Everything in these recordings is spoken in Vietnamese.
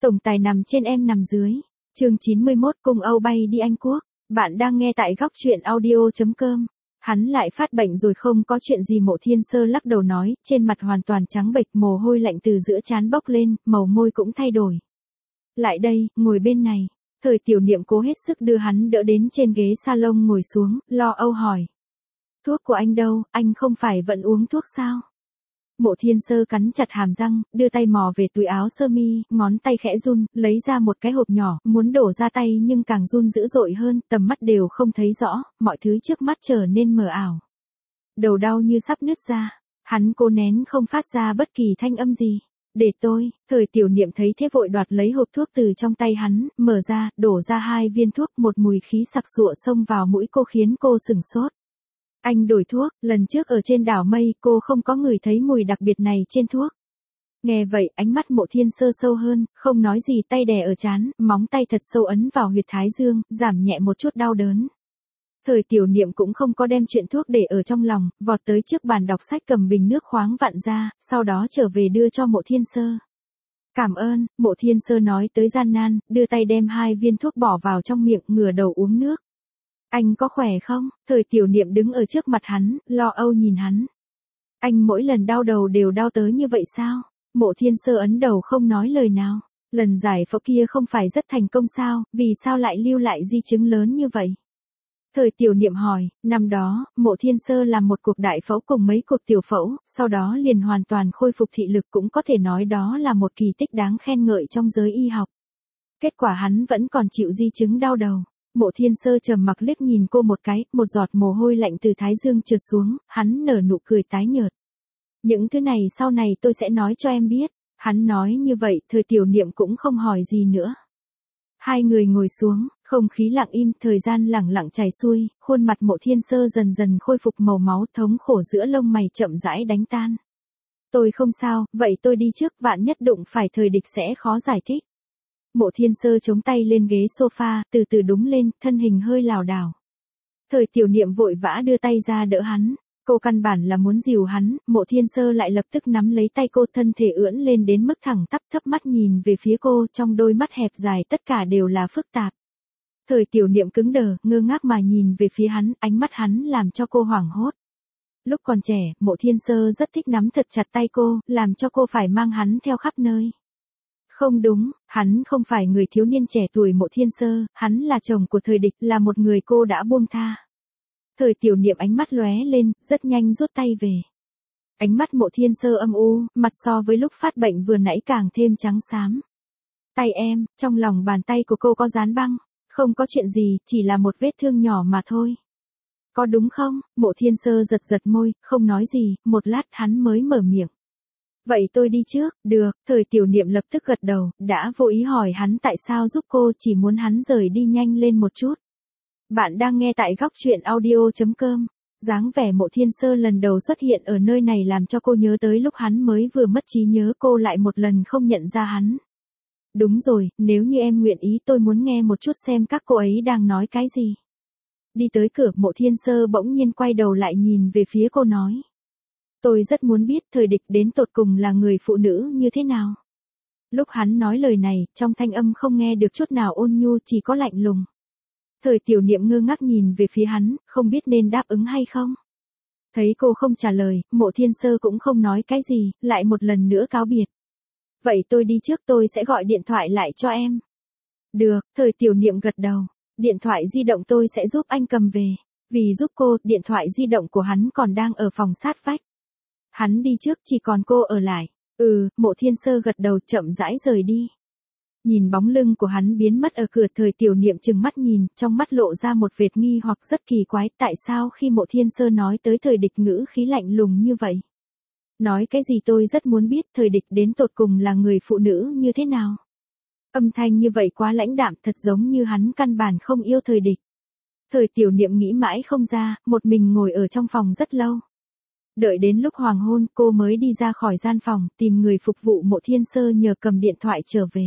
Tổng tài nằm trên em nằm dưới. Chương 91 cùng Âu bay đi Anh Quốc. Bạn đang nghe tại góc truyện audio.com. Hắn lại phát bệnh rồi không có chuyện gì. Mộ Thiên Sơ lắc đầu nói, trên mặt hoàn toàn trắng bệch, mồ hôi lạnh từ giữa trán bốc lên, màu môi cũng thay đổi. Lại đây, ngồi bên này. Thời Tiểu Niệm cố hết sức đưa hắn đỡ đến trên ghế salon ngồi xuống, lo âu hỏi. Thuốc của anh đâu, anh không phải vẫn uống thuốc sao? Mộ Thiên Sơ cắn chặt hàm răng, đưa tay mò về túi áo sơ mi, ngón tay khẽ run, lấy ra một cái hộp nhỏ, muốn đổ ra tay nhưng càng run dữ dội hơn, tầm mắt đều không thấy rõ, mọi thứ trước mắt trở nên mờ ảo. Đầu đau như sắp nứt ra, hắn cố nén không phát ra bất kỳ thanh âm gì. Để tôi, Thời Tiểu Niệm thấy thế vội đoạt lấy hộp thuốc từ trong tay hắn, mở ra, đổ ra 2 viên thuốc, một mùi khí sặc sụa xông vào mũi cô khiến cô sửng sốt. Anh đổi thuốc, lần trước ở trên đảo Mây cô không có ngửi thấy mùi đặc biệt này trên thuốc. Nghe vậy, ánh mắt Mộ Thiên Sơ sâu hơn, không nói gì, tay đè ở trán, móng tay thật sâu ấn vào huyệt thái dương, giảm nhẹ một chút đau đớn. Thời Tiểu Niệm cũng không có đem chuyện thuốc để ở trong lòng, vọt tới trước bàn đọc sách cầm bình nước khoáng vặn ra, sau đó trở về đưa cho Mộ Thiên Sơ. Cảm ơn, Mộ Thiên Sơ nói tới gian nan, đưa tay đem 2 viên thuốc bỏ vào trong miệng, ngửa đầu uống nước. Anh có khỏe không? Thời Tiểu Niệm đứng ở trước mặt hắn, lo âu nhìn hắn. Anh mỗi lần đau đầu đều đau tới như vậy sao? Mộ Thiên Sơ ấn đầu không nói lời nào. Lần giải phẫu kia không phải rất thành công sao, vì sao lại lưu lại di chứng lớn như vậy? Thời Tiểu Niệm hỏi, năm đó, Mộ Thiên Sơ làm một cuộc đại phẫu cùng mấy cuộc tiểu phẫu, sau đó liền hoàn toàn khôi phục thị lực, cũng có thể nói đó là một kỳ tích đáng khen ngợi trong giới y học. Kết quả hắn vẫn còn chịu di chứng đau đầu. Mộ Thiên Sơ trầm mặc liếc nhìn cô một cái, một giọt mồ hôi lạnh từ thái dương trượt xuống, hắn nở nụ cười tái nhợt. Những thứ này sau này tôi sẽ nói cho em biết. Hắn nói như vậy, Thời Tiểu Niệm cũng không hỏi gì nữa. Hai người ngồi xuống, không khí lặng im, thời gian lẳng lặng chảy xuôi, khuôn mặt Mộ Thiên Sơ dần dần khôi phục màu máu, thống khổ giữa lông mày chậm rãi đánh tan. Tôi không sao, vậy tôi đi trước, vạn nhất đụng phải Thời Địch sẽ khó giải thích. Mộ Thiên Sơ chống tay lên ghế sofa, từ từ đúng lên, thân hình hơi lảo đảo. Thời Tiểu Niệm vội vã đưa tay ra đỡ hắn. Cô căn bản là muốn dìu hắn, Mộ Thiên Sơ lại lập tức nắm lấy tay cô, thân thể ưỡn lên đến mức thẳng tắp, thấp mắt nhìn về phía cô, trong đôi mắt hẹp dài tất cả đều là phức tạp. Thời Tiểu Niệm cứng đờ, ngơ ngác mà nhìn về phía hắn, ánh mắt hắn làm cho cô hoảng hốt. Lúc còn trẻ, Mộ Thiên Sơ rất thích nắm thật chặt tay cô, làm cho cô phải mang hắn theo khắp nơi. Không đúng, hắn không phải người thiếu niên trẻ tuổi Mộ Thiên Sơ, hắn là chồng của Thời Địch, là một người cô đã buông tha. Thời Tiểu Niệm ánh mắt lóe lên, rất nhanh rút tay về. Ánh mắt Mộ Thiên Sơ âm u, mặt so với lúc phát bệnh vừa nãy càng thêm trắng xám. Tay em, trong lòng bàn tay của cô có dán băng. Không có chuyện gì, chỉ là một vết thương nhỏ mà thôi. Có đúng không? Mộ Thiên Sơ giật giật môi, không nói gì, một lát hắn mới mở miệng. Vậy tôi đi trước, được. Thời Tiểu Niệm lập tức gật đầu, đã vô ý hỏi hắn tại sao giúp cô, chỉ muốn hắn rời đi nhanh lên một chút. Bạn đang nghe tại góc truyện audio.com. Dáng vẻ Mộ Thiên Sơ lần đầu xuất hiện ở nơi này làm cho cô nhớ tới lúc hắn mới vừa mất trí nhớ, cô lại một lần không nhận ra hắn. Đúng rồi, nếu như em nguyện ý tôi muốn nghe một chút xem các cô ấy đang nói cái gì. Đi tới cửa, Mộ Thiên Sơ bỗng nhiên quay đầu lại nhìn về phía cô nói. Tôi rất muốn biết Thời Địch đến tột cùng là người phụ nữ như thế nào. Lúc hắn nói lời này, trong thanh âm không nghe được chút nào ôn nhu, chỉ có lạnh lùng. Thời Tiểu Niệm ngơ ngác nhìn về phía hắn, không biết nên đáp ứng hay không. Thấy cô không trả lời, Mộ Thiên Sơ cũng không nói cái gì, lại một lần nữa cáo biệt. Vậy tôi đi trước, tôi sẽ gọi điện thoại lại cho em. Được, Thời Tiểu Niệm gật đầu. Điện thoại di động tôi sẽ giúp anh cầm về. Vì giúp cô, điện thoại di động của hắn còn đang ở phòng sát vách. Hắn đi trước, chỉ còn cô ở lại. Mộ Thiên Sơ gật đầu, chậm rãi rời đi. Nhìn bóng lưng của hắn biến mất ở cửa, Thời Tiểu Niệm trừng mắt nhìn, trong mắt lộ ra một vệt nghi hoặc rất kỳ quái, tại sao khi Mộ Thiên Sơ nói tới Thời Địch ngữ khí lạnh lùng như vậy? Nói cái gì tôi rất muốn biết Thời Địch đến tột cùng là người phụ nữ như thế nào? Âm thanh như vậy quá lãnh đạm, thật giống như hắn căn bản không yêu Thời Địch. Thời Tiểu Niệm nghĩ mãi không ra, một mình ngồi ở trong phòng rất lâu. Đợi đến lúc hoàng hôn, cô mới đi ra khỏi gian phòng, tìm người phục vụ Mộ Thiên Sơ nhờ cầm điện thoại trở về.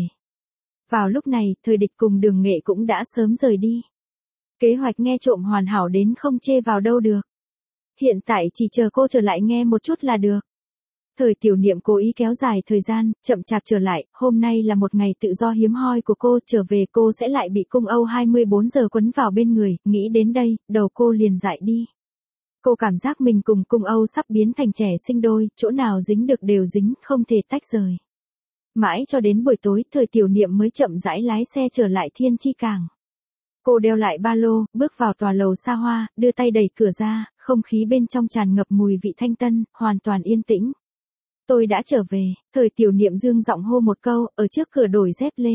Vào lúc này, Thời Địch cùng Đường Nghệ cũng đã sớm rời đi. Kế hoạch nghe trộm hoàn hảo đến không chê vào đâu được. Hiện tại chỉ chờ cô trở lại nghe một chút là được. Thời tiểu niệm cố ý kéo dài thời gian, chậm chạp trở lại, hôm nay là một ngày tự do hiếm hoi của cô, trở về cô sẽ lại bị cung Âu 24 giờ quấn vào bên người, nghĩ đến đây, đầu cô liền dại đi. Cô cảm giác mình cùng cung Âu sắp biến thành trẻ sinh đôi, chỗ nào dính được đều dính, không thể tách rời. Mãi cho đến buổi tối, thời tiểu niệm mới chậm rãi lái xe trở lại Thiên Chi Cảng. Cô đeo lại ba lô, bước vào tòa lầu xa hoa, đưa tay đẩy cửa ra, không khí bên trong tràn ngập mùi vị thanh tân, hoàn toàn yên tĩnh. Tôi đã trở về, thời tiểu niệm dương giọng hô một câu, ở trước cửa đổi dép lê.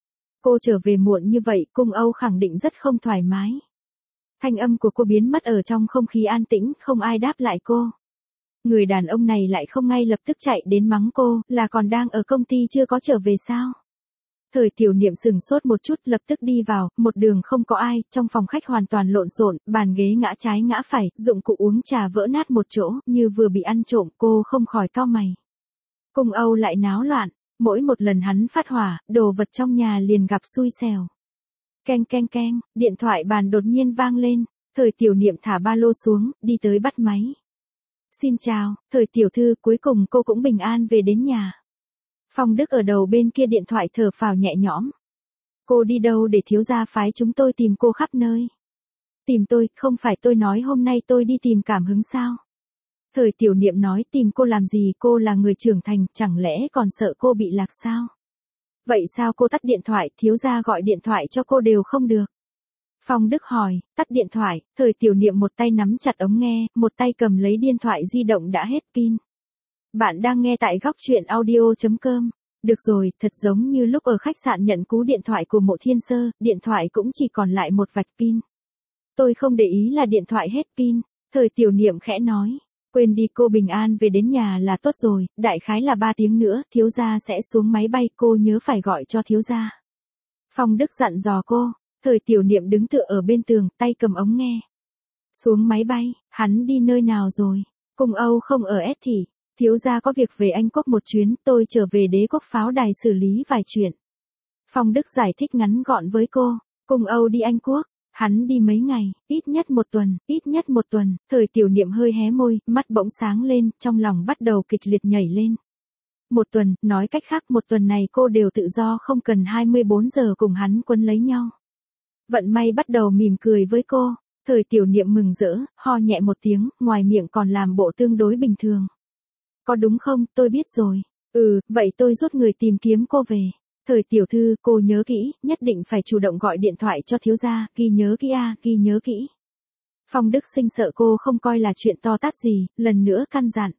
Cô trở về muộn như vậy, cung Âu khẳng định rất không thoải mái. Thanh âm của cô biến mất ở trong không khí an tĩnh, không ai đáp lại cô. Người đàn ông này lại không ngay lập tức chạy đến mắng cô, là còn đang ở công ty chưa có trở về sao? Thời tiểu niệm sừng sốt một chút lập tức đi vào, một đường không có ai, trong phòng khách hoàn toàn lộn xộn, bàn ghế ngã trái ngã phải, dụng cụ uống trà vỡ nát một chỗ, như vừa bị ăn trộm, cô không khỏi cau mày. Cung Âu lại náo loạn, mỗi một lần hắn phát hỏa, đồ vật trong nhà liền gặp xui xẻo. Keng keng keng, điện thoại bàn đột nhiên vang lên, thời tiểu niệm thả ba lô xuống, đi tới bắt máy. Xin chào, thời tiểu thư, cuối cùng cô cũng bình an về đến nhà. Phong Đức ở đầu bên kia điện thoại thở phào nhẹ nhõm. Cô đi đâu để thiếu gia phái chúng tôi tìm cô khắp nơi? Tìm tôi, không phải tôi nói hôm nay tôi đi tìm cảm hứng sao? Thời tiểu niệm nói tìm cô làm gì, cô là người trưởng thành, chẳng lẽ còn sợ cô bị lạc sao? Vậy sao cô tắt điện thoại, thiếu gia gọi điện thoại cho cô đều không được? Phong Đức hỏi, tắt điện thoại, thời tiểu niệm một tay nắm chặt ống nghe, một tay cầm lấy điện thoại di động đã hết pin. Bạn đang nghe tại góc truyện audio.com. Được rồi, thật giống như lúc ở khách sạn nhận cú điện thoại của Mộ Thiên Sơ, điện thoại cũng chỉ còn lại một vạch pin. Tôi không để ý là điện thoại hết pin, thời tiểu niệm khẽ nói. Quên đi, cô bình an về đến nhà là tốt rồi, đại khái là 3 tiếng nữa, thiếu gia sẽ xuống máy bay, cô nhớ phải gọi cho thiếu gia. Phong Đức dặn dò cô, thời tiểu niệm đứng tựa ở bên tường, tay cầm ống nghe. Xuống máy bay, hắn đi nơi nào rồi? Cung Âu không ở S Thị. Thiếu gia có việc về Anh Quốc một chuyến, tôi trở về Đế Quốc pháo đài xử lý vài chuyện. Phong Đức giải thích ngắn gọn với cô, Cung Âu đi Anh Quốc, hắn đi mấy ngày, ít nhất một tuần, thời tiểu niệm hơi hé môi, mắt bỗng sáng lên, trong lòng bắt đầu kịch liệt nhảy lên. Một tuần, nói cách khác một tuần này cô đều tự do không cần 24 giờ cùng hắn quấn lấy nhau. Vận may bắt đầu mỉm cười với cô, thời tiểu niệm mừng rỡ, ho nhẹ một tiếng, ngoài miệng còn làm bộ tương đối bình thường. Có đúng không, tôi biết rồi. Vậy tôi rút người tìm kiếm cô về. Thời tiểu thư, cô nhớ kỹ, nhất định phải chủ động gọi điện thoại cho thiếu gia, ghi nhớ kỹ ghi nhớ kỹ. Phong Đức Sinh sợ cô không coi là chuyện to tát gì, lần nữa căn dặn.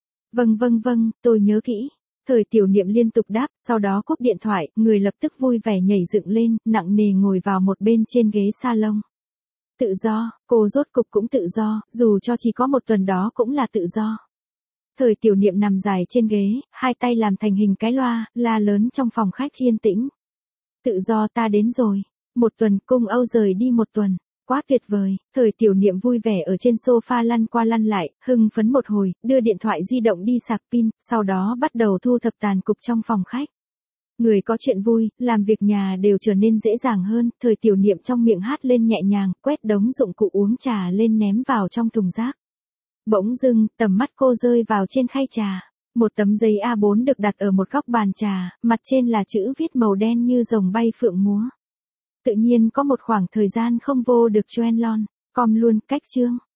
Vâng, tôi nhớ kỹ. Thời tiểu niệm liên tục đáp, sau đó cúp điện thoại, người lập tức vui vẻ nhảy dựng lên, nặng nề ngồi vào một bên trên ghế salon. Tự do, cô rốt cục cũng tự do, dù cho chỉ có một tuần đó cũng là tự do. Thời tiểu niệm nằm dài trên ghế, hai tay làm thành hình cái loa, la lớn trong phòng khách yên tĩnh. Tự do, ta đến rồi. Một tuần, Cung Âu rời đi một tuần. Quá tuyệt vời, thời tiểu niệm vui vẻ ở trên sofa lăn qua lăn lại, hưng phấn một hồi, đưa điện thoại di động đi sạc pin, sau đó bắt đầu thu thập tàn cục trong phòng khách. Người có chuyện vui, làm việc nhà đều trở nên dễ dàng hơn, thời tiểu niệm trong miệng hát lên nhẹ nhàng, quét đống dụng cụ uống trà lên ném vào trong thùng rác. Bỗng dưng, tầm mắt cô rơi vào trên khay trà. Một tấm giấy A4 được đặt ở một góc bàn trà, mặt trên là chữ viết màu đen như rồng bay phượng múa. Tự nhiên có một khoảng thời gian không vô được Choen Lon, com luôn, cách chương.